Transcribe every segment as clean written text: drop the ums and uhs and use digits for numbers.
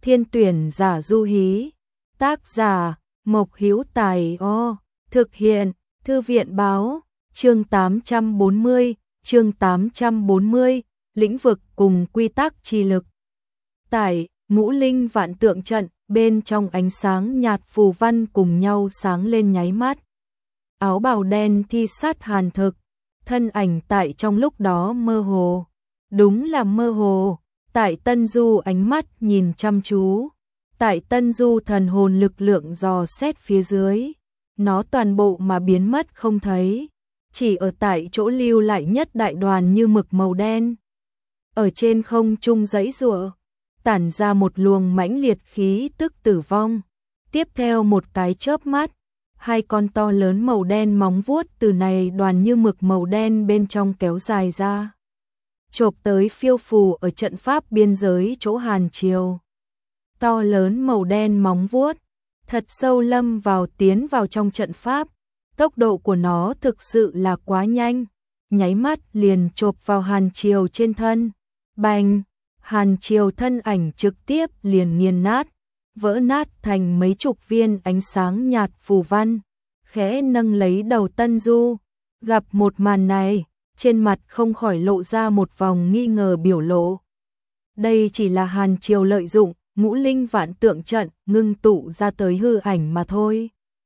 Thiên tuyển giả du hí. Tác giả Mộc Hữu Tài. Thực hiện Thư viện báo. Chương 840, lĩnh vực cùng quy tắc chi lực. Tại Ngũ Linh Vạn Tượng trận, bên trong ánh sáng nhạt phù văn cùng nhau sáng lên nháy mắt. Áo bào đen thi sát Hàn Thực, thân ảnh tại trong lúc đó mơ hồ. Đúng là mơ hồ. Tại Tân Du ánh mắt nhìn chăm chú. Tại Tân Du thần hồn lực lượng dò xét phía dưới. Nó toàn bộ mà biến mất không thấy. Chỉ ở tại chỗ lưu lại nhất đại đoàn như mực màu đen. Ở trên không trung giãy giụa, tản ra một luồng mãnh liệt khí tức tử vong. Tiếp theo một cái chớp mắt, hai con to lớn màu đen móng vuốt từ này đoàn như mực màu đen bên trong kéo dài ra, chộp tới phiêu phù ở trận pháp biên giới chỗ Hàn Triều. To lớn màu đen móng vuốt, thật sâu lâm vào tiến vào trong trận pháp. Tốc độ của nó thực sự là quá nhanh, nháy mắt liền chộp vào Hàn Triều trên thân. Bành, Hàn Triều thân ảnh trực tiếp liền nghiền nát, vỡ nát thành mấy chục viên ánh sáng nhạt phù văn. Khẽ nâng lấy đầu Tân Du, gặp một màn này, trên mặt không khỏi lộ ra một vòng nghi ngờ biểu lộ. Đây chỉ là Hàn Triều lợi dụng Ngũ Linh Vạn Tượng trận ngưng tụ ra tới hư ảnh mà thôi.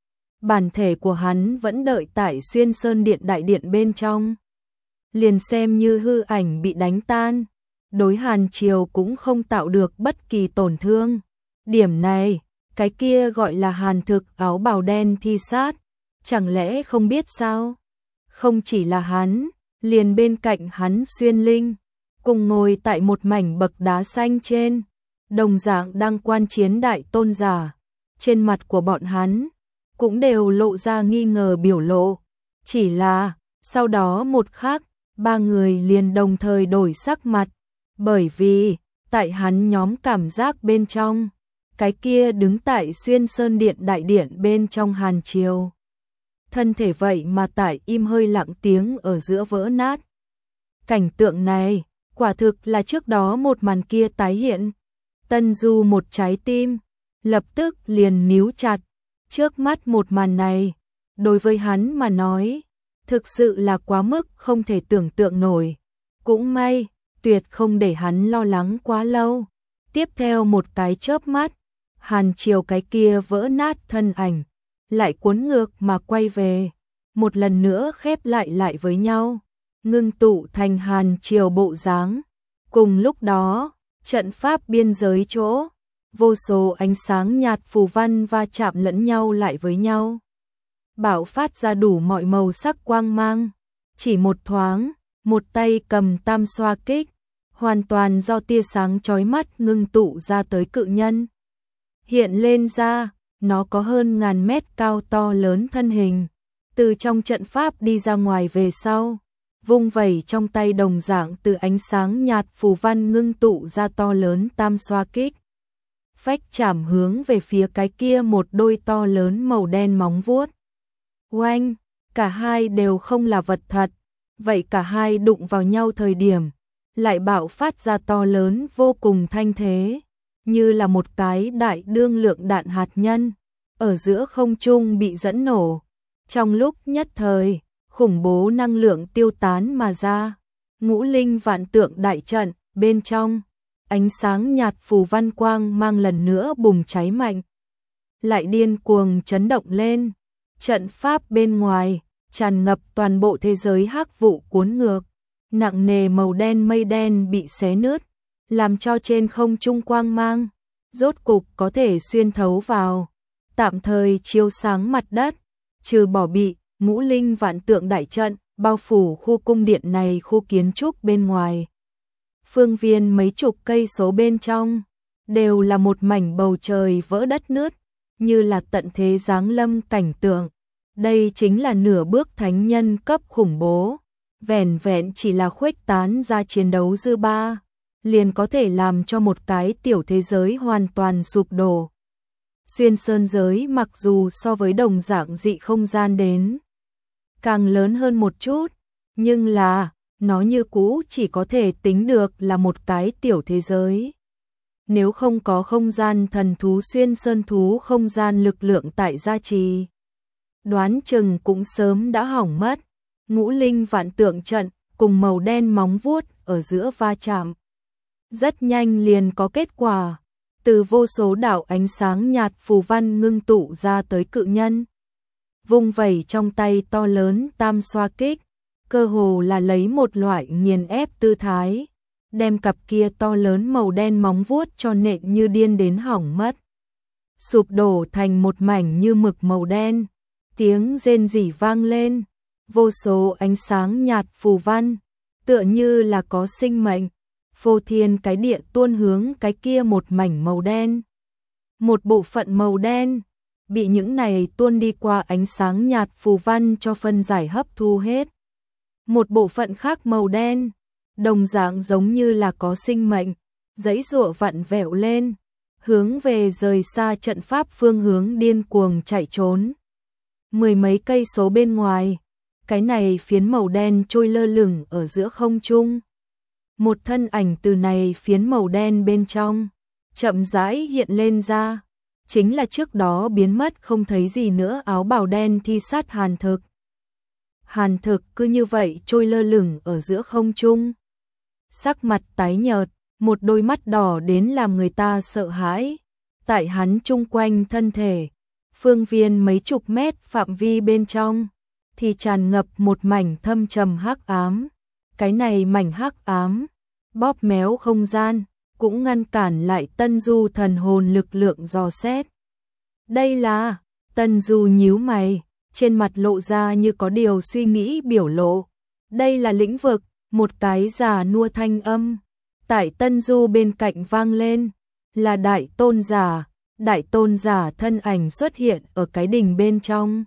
Bản thể của hắn vẫn đợi tại Xuyên Sơn Điện đại điện bên trong. Liền xem như hư ảnh bị đánh tan, đối Hàn Triều cũng không tạo được bất kỳ tổn thương. Điểm này, cái kia gọi là Hàn Thực áo bào đen thi sát, chẳng lẽ không biết sao? Không chỉ là hắn, liền bên cạnh hắn Xuyên Linh, cùng ngồi tại một mảnh bậc đá xanh trên, đồng dạng đang quan chiến đại tôn giả. Trên mặt của bọn hắn cũng đều lộ ra nghi ngờ biểu lộ. Chỉ là, sau đó một khắc, ba người liền đồng thời đổi sắc mặt. Bởi vì, tại hắn nhóm cảm giác bên trong, cái kia đứng tại Xuyên Sơn Điện đại điện bên trong Hàn Triều. Thân thể vậy mà tại im hơi lặng tiếng ở giữa vỡ nát. Cảnh tượng này, quả thực là trước đó một màn kia tái hiện. Tân Du một trái tim, lập tức liền níu chặt. Trước mắt một màn này, đối với hắn mà nói, thực sự là quá mức không thể tưởng tượng nổi. Cũng may, tuyệt không để hắn lo lắng quá lâu. Tiếp theo một cái chớp mắt, Hàn Triều cái kia vỡ nát thân ảnh, lại cuốn ngược mà quay về, một lần nữa khép lại với nhau, ngưng tụ thành Hàn Triều bộ dáng. Cùng lúc đó, trận pháp biên giới chỗ, vô số ánh sáng nhạt phù văn va chạm lẫn nhau lại với nhau, bạo phát ra đủ mọi màu sắc quang mang. Chỉ một thoáng, một tay cầm tam xoa kích, hoàn toàn do tia sáng chói mắt ngưng tụ ra tới cự nhân. Hiện lên ra, nó có hơn ngàn mét cao to lớn thân hình, từ trong trận pháp đi ra ngoài về sau, vung vẩy trong tay đồng dạng từ ánh sáng nhạt phù văn ngưng tụ ra to lớn tam xoa kích. Phách chảm hướng về phía cái kia một đôi to lớn màu đen móng vuốt. Oanh, cả hai đều không là vật thật, vậy cả hai đụng vào nhau thời điểm, lại bạo phát ra to lớn vô cùng thanh thế, như là một cái đại đương lượng đạn hạt nhân, ở giữa không trung bị dẫn nổ. Trong lúc nhất thời, khủng bố năng lượng tiêu tán mà ra. Ngũ Linh Vạn Tượng đại trận, bên trong, ánh sáng nhạt phù văn quang mang lần nữa bùng cháy mạnh, lại điên cuồng chấn động lên. Trận pháp bên ngoài, tràn ngập toàn bộ thế giới hắc vụ cuốn ngược, nặng nề màu đen mây đen bị xé nứt, làm cho trên không trung quang mang, rốt cục có thể xuyên thấu vào, tạm thời chiếu sáng mặt đất, trừ bỏ bị Ngũ Linh Vạn Tượng đại trận bao phủ khu cung điện này khu kiến trúc bên ngoài. Phương viên mấy chục cây số bên trong, đều là một mảnh bầu trời vỡ đất nứt, như là tận thế giáng lâm cảnh tượng. Đây chính là nửa bước thánh nhân cấp khủng bố, vẻn vẹn chỉ là khuếch tán ra chiến đấu dư ba, liền có thể làm cho một cái tiểu thế giới hoàn toàn sụp đổ. Xuyên Sơn giới mặc dù so với đồng dạng dị không gian đến càng lớn hơn một chút, nhưng là nó như cũ chỉ có thể tính được là một cái tiểu thế giới. nếu không có không gian thần thú xuyên sơn thú không gian lực lượng tại gia trì, đoán chừng cũng sớm đã hỏng mất. Ngũ linh vạn tượng trận cùng màu đen móng vuốt ở giữa va chạm. Rất nhanh liền có kết quả, từ vô số đạo ánh sáng nhạt phù văn ngưng tụ ra tới cự nhân. Vung vẩy trong tay to lớn tam xoa kích, cơ hồ là lấy một loại nghiền ép tư thái, đem cặp kia to lớn màu đen móng vuốt cho nện như điên đến hỏng mất. Sụp đổ thành một mảnh như mực màu đen, tiếng rên rỉ vang lên, vô số ánh sáng nhạt phù văn, tựa như là có sinh mệnh, phô thiên cái địa tuôn hướng cái kia một mảnh màu đen. Một bộ phận màu đen bị những này tuôn đi qua ánh sáng nhạt phù văn cho phân giải hấp thu hết. Một bộ phận khác màu đen, đồng dạng giống như là có sinh mệnh, giãy giụa vặn vẹo lên, hướng về rời xa trận pháp phương hướng điên cuồng chạy trốn. Mười mấy cây số bên ngoài, cái này phiến màu đen trôi lơ lửng ở giữa không trung. Một thân ảnh từ này phiến màu đen bên trong, chậm rãi hiện lên ra, chính là trước đó biến mất không thấy gì nữa áo bào đen thi sát Hàn Thực. Hàn Thực cứ như vậy trôi lơ lửng ở giữa không trung. Sắc mặt tái nhợt, một đôi mắt đỏ đến làm người ta sợ hãi. Tại hắn chung quanh thân thể, phương viên mấy chục mét phạm vi bên trong, thì tràn ngập một mảnh thâm trầm hắc ám. Cái này mảnh hắc ám, bóp méo không gian, cũng ngăn cản lại Tân Du thần hồn lực lượng dò xét. Đây là, Tân Du nhíu mày, trên mặt lộ ra như có điều suy nghĩ biểu lộ. Đây là lĩnh vực, một cái già nua thanh âm. Tại Tân Du bên cạnh vang lên, là đại tôn giả thân ảnh xuất hiện ở cái đình bên trong.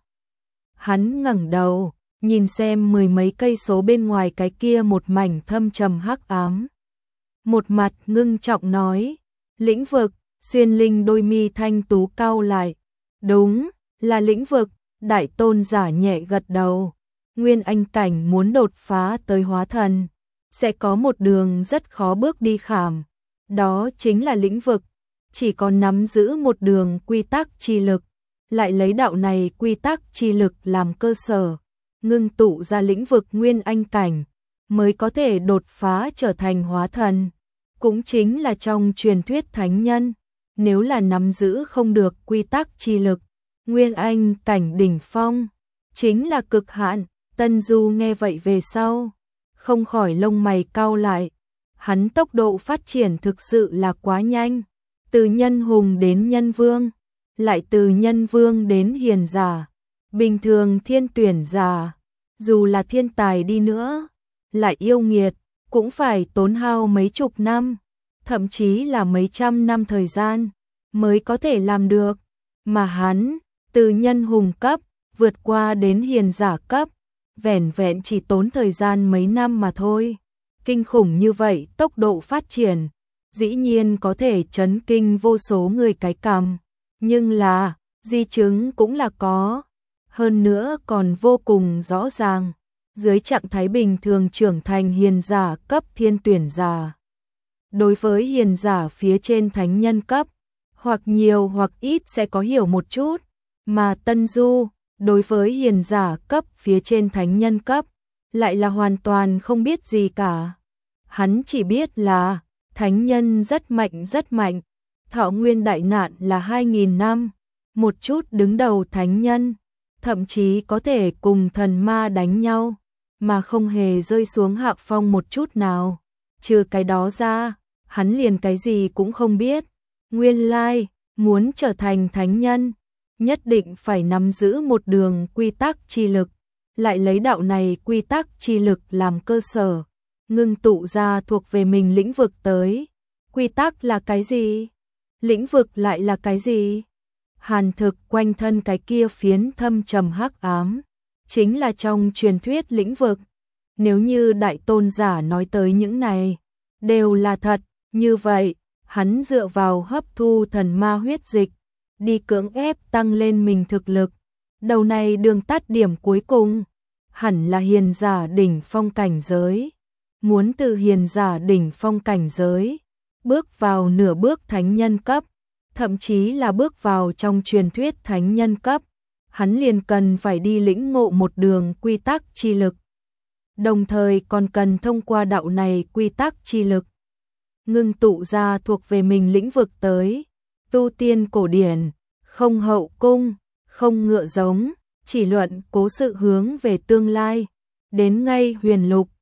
Hắn ngẩng đầu, nhìn xem mười mấy cây số bên ngoài cái kia một mảnh thâm trầm hắc ám. Một mặt ngưng trọng nói, lĩnh vực, xuyên linh đôi mi thanh tú cau lại. Đúng, là lĩnh vực, đại tôn giả nhẹ gật đầu. Nguyên anh cảnh muốn đột phá tới hóa thần, sẽ có một đường rất khó bước đi khảm. Đó chính là lĩnh vực, chỉ còn nắm giữ một đường quy tắc chi lực, lại lấy đạo này quy tắc chi lực làm cơ sở, ngưng tụ ra lĩnh vực nguyên anh cảnh, mới có thể đột phá trở thành hóa thần. Cũng chính là trong truyền thuyết thánh nhân, nếu là nắm giữ không được quy tắc chi lực, nguyên anh cảnh đỉnh phong, chính là cực hạn. Tân Du nghe vậy về sau, không khỏi lông mày cau lại. Hắn tốc độ phát triển thực sự là quá nhanh, từ nhân hùng đến nhân vương, lại từ nhân vương đến hiền giả. Bình thường thiên tuyển giả, dù là thiên tài đi nữa, lại yêu nghiệt, cũng phải tốn hao mấy chục năm, thậm chí là mấy trăm năm thời gian, mới có thể làm được. Mà hắn, từ nhân hùng cấp, vượt qua đến hiền giả cấp, vẻn vẹn chỉ tốn thời gian mấy năm mà thôi. Kinh khủng như vậy tốc độ phát triển, dĩ nhiên có thể chấn kinh vô số người cái cằm. Nhưng là, di chứng cũng là có. Hơn nữa còn vô cùng rõ ràng. Dưới trạng thái bình thường trưởng thành hiền giả cấp thiên tuyển giả. Đối với hiền giả phía trên thánh nhân cấp, hoặc nhiều hoặc ít sẽ có hiểu một chút. Mà Tân Du, đối với hiền giả cấp phía trên thánh nhân cấp, lại là hoàn toàn không biết gì cả. Hắn chỉ biết là, thánh nhân rất mạnh, thọ nguyên đại nạn là 2.000 năm, một chút đứng đầu thánh nhân, thậm chí có thể cùng thần ma đánh nhau, mà không hề rơi xuống hạ phong một chút nào. Trừ cái đó ra, hắn liền cái gì cũng không biết. Nguyên lai, muốn trở thành thánh nhân, nhất định phải nắm giữ một đường quy tắc chi lực, lại lấy đạo này quy tắc chi lực làm cơ sở, ngưng tụ ra thuộc về mình lĩnh vực tới. Quy tắc là cái gì? Lĩnh vực lại là cái gì? Hàn Thực quanh thân cái kia phiến thâm trầm hắc ám, chính là trong truyền thuyết lĩnh vực. Nếu như đại tôn giả nói tới những này, đều là thật, như vậy, hắn dựa vào hấp thu thần ma huyết dịch, đi cưỡng ép tăng lên mình thực lực. Đầu này đường tắt điểm cuối cùng, hẳn là hiền giả đỉnh phong cảnh giới. Muốn từ hiền giả đỉnh phong cảnh giới, bước vào nửa bước thánh nhân cấp, thậm chí là bước vào trong truyền thuyết thánh nhân cấp, hắn liền cần phải đi lĩnh ngộ một đường quy tắc chi lực. Đồng thời còn cần thông qua đạo này quy tắc chi lực, ngưng tụ ra thuộc về mình lĩnh vực tới. Tu tiên cổ điển, không hậu cung, không ngựa giống, chỉ luận cố sự hướng về tương lai. Đến ngay huyền lục,